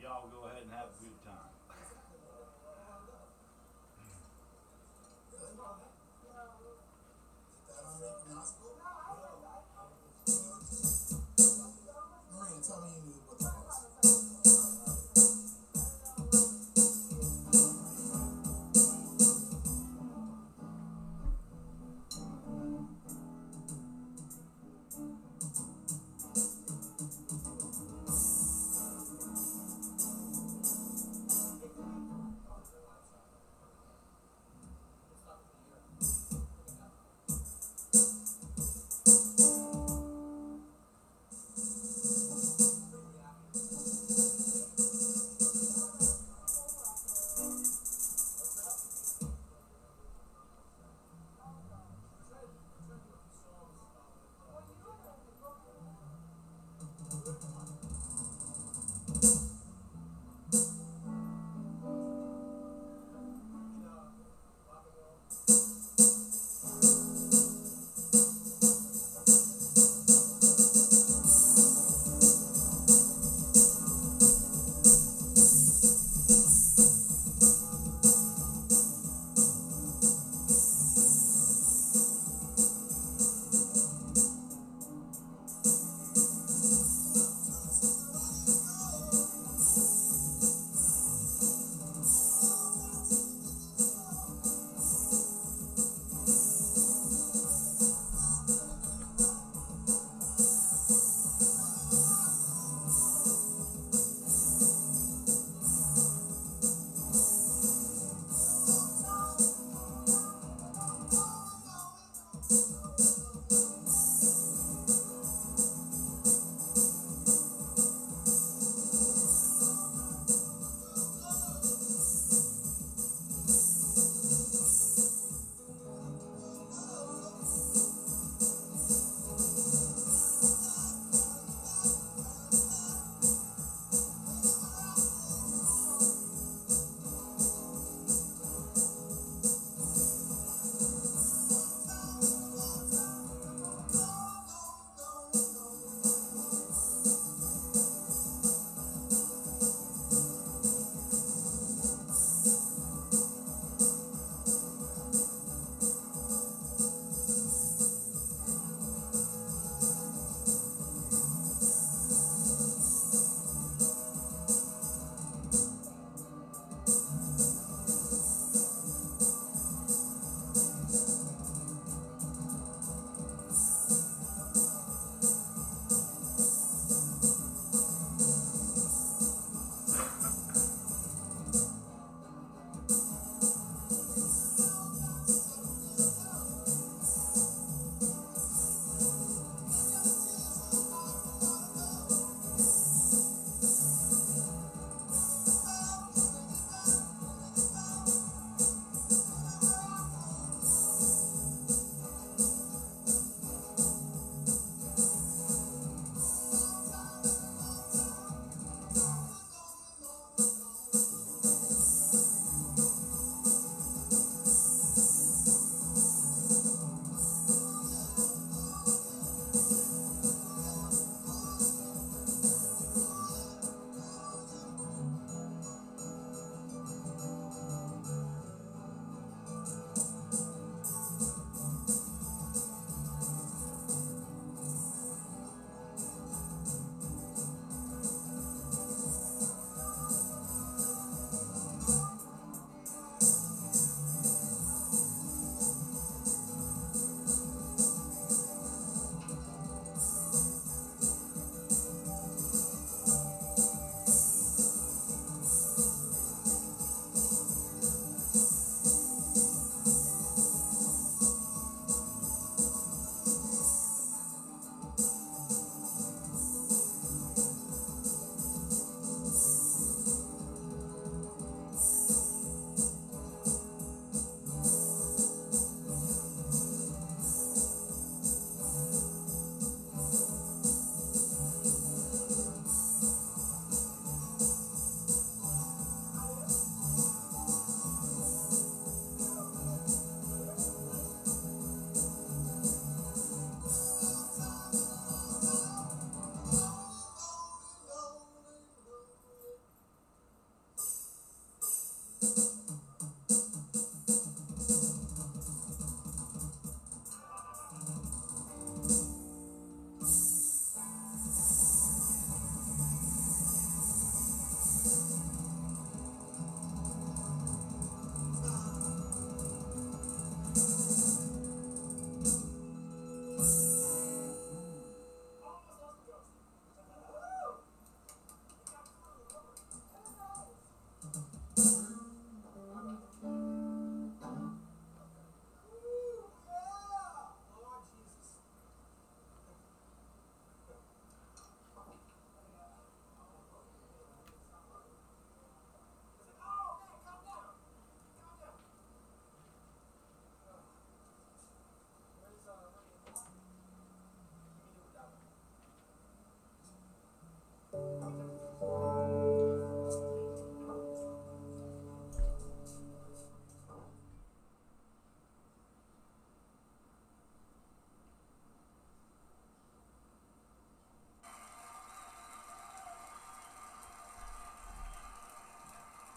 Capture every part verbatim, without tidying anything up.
Y'all go ahead and have a good time. Marina, tell me you knew what that was.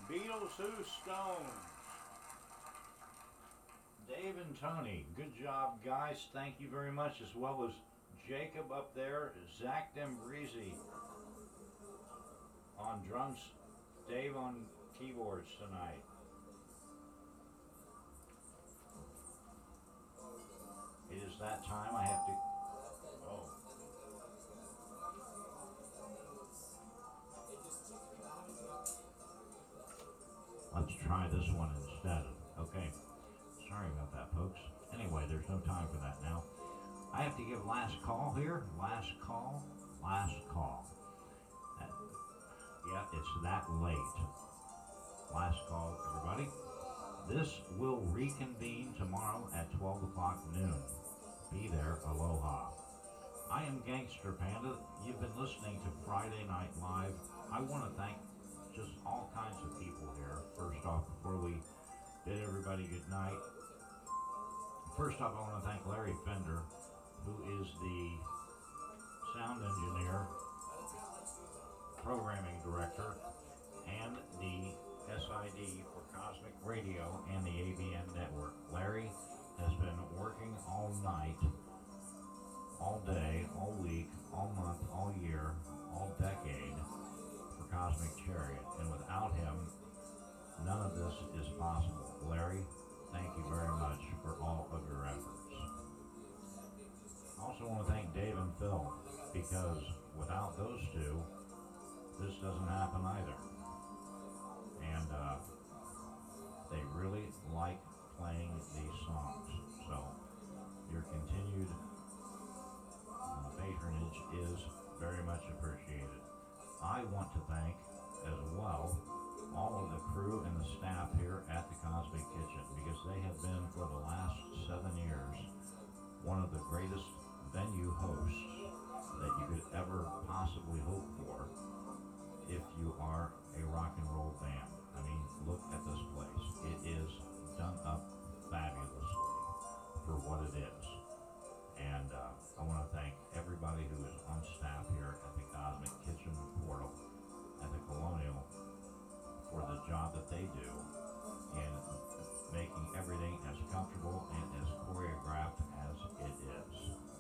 Beatles Who Stone. Dave and Tony, good job, guys. Thank you very much, as well as Jacob up there, Zach Dembrisi on drums, Dave on keyboards tonight. It is that time. I have to. Oh. Let's try this one instead. Okay. Sorry about that, folks. Anyway, there's no time for that now. I have to give last call here. Last call. Last call. Uh, yeah, it's that late. Last call, everybody. This will reconvene tomorrow at twelve o'clock noon. Be there. Aloha. I am Gangster Panda. You've been listening to Friday Night Live. I want to thank just all kinds of people here. First off, before we bid everybody good night, first off, I want to thank Larry Fender, who is the sound engineer, programming director, and the S I D for Cosmic Radio and the A B N network. Larry has been working all night, all day, all week, all month, all year, all decade for Cosmic Chariot. And without him, none of this is possible. Larry, thank you very much for all of your efforts. I also want to thank Dave and Phil, because without those two, this doesn't happen either. And uh, they really like playing these songs. So your continued uh, patronage is very much appreciated. I want to thank as well all of the crew and the staff here at the Cosmic Kitchen, because they have been for the last seven years one of the greatest venue hosts that you could ever possibly hope for if you are a rock and roll band. I mean, look at this place. It is done up fabulously for what it is. And uh, I want to thank everybody who is on staff here at the Cosmic Kitchen Portal at the Colonial for the job that they do in making everything as comfortable and as choreographed as it is.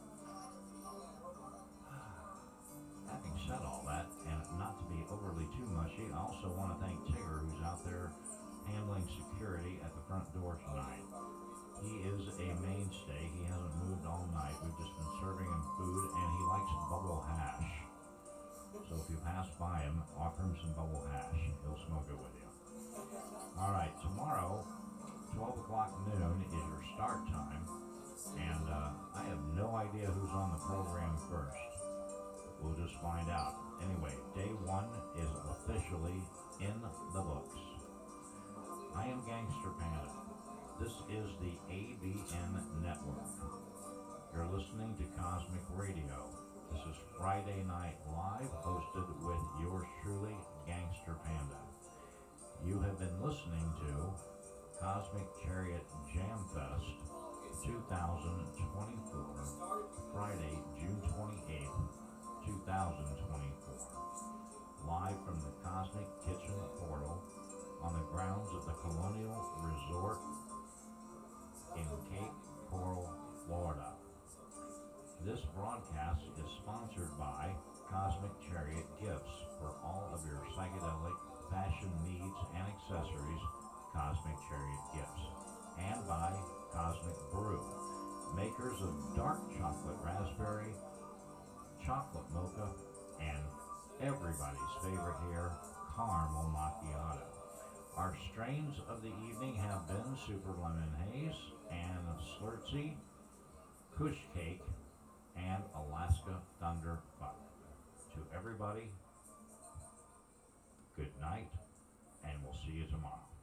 Having said all that, and not to be overly too mushy, I also want to thank Tigger, who's out there handling security at the front door tonight. He is a mainstay. He hasn't moved all night. We've just been serving him food, and he likes bubble hash. So if you pass by him, offer him some bubble hash. He'll smoke it with you. All right, tomorrow, twelve o'clock noon is your start time, and uh, I have no idea who's on the program first. We'll just find out. Anyway, day one is officially in the books. I am Gangster Panda. This is the A B N Network. You're listening to Cosmic Radio. This is Friday Night Live, hosted with yours truly, Gangster Panda. You have been listening to Cosmic Chariot Jam Fest two thousand twenty-four, Friday, June twenty-eighth, two thousand twenty-four, live from the Cosmic Kitchen Portal on the grounds of the Colonial Resort in Cape Coral, Florida. This broadcast is sponsored by Cosmic Chariot Gifts for all of your psychedelic fashion needs and accessories. Cosmic Chariot Gifts, and by Cosmic Brew, makers of dark chocolate raspberry, chocolate mocha, and everybody's favorite here, caramel macchiato. Our strains of the evening have been Super Lemon Haze and Slurtsy, Kush Cake, and Alaska Thunder Buck. To everybody, good night, and we'll see you tomorrow.